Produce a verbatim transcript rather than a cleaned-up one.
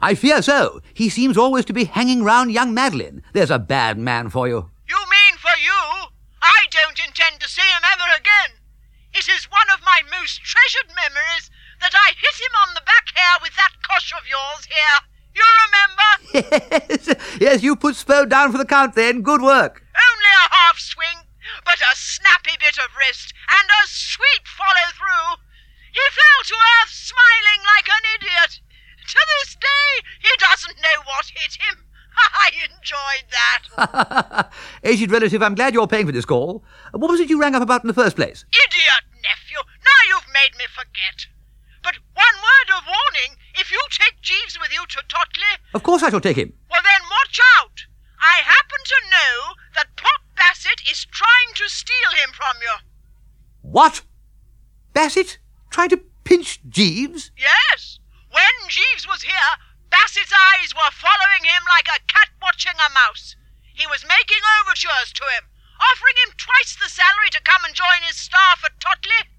I fear so. He seems always to be hanging round young Madeline. There's a bad man for you. You mean for you? I don't intend to see him ever again. It is one of my most treasured memories that I hit him on the back hair with that cosh of yours here. You remember? Yes, yes, you put Spo down for the count then. Good work. Only a half swing, but a snappy bit of wrist and a sweet follow-through. He fell to earth smiling like an idiot. To this day, he doesn't know what hit him. I enjoyed that. Aged relative, I'm glad you're paying for this call. What was it you rang up about in the first place? Idiot, nephew. Now you've made me forget. But one word of warning, if you take Jeeves with you to Totley... Of course I shall take him. Well, then watch out. I happen to know that Pop Bassett is trying to steal him from you. What? Bassett? Trying to pinch Jeeves? Yes. When Jeeves was here, Bassett's eyes were following him like a cat watching a mouse. He was making overtures to him, offering him twice the salary to come and join his staff at Totley.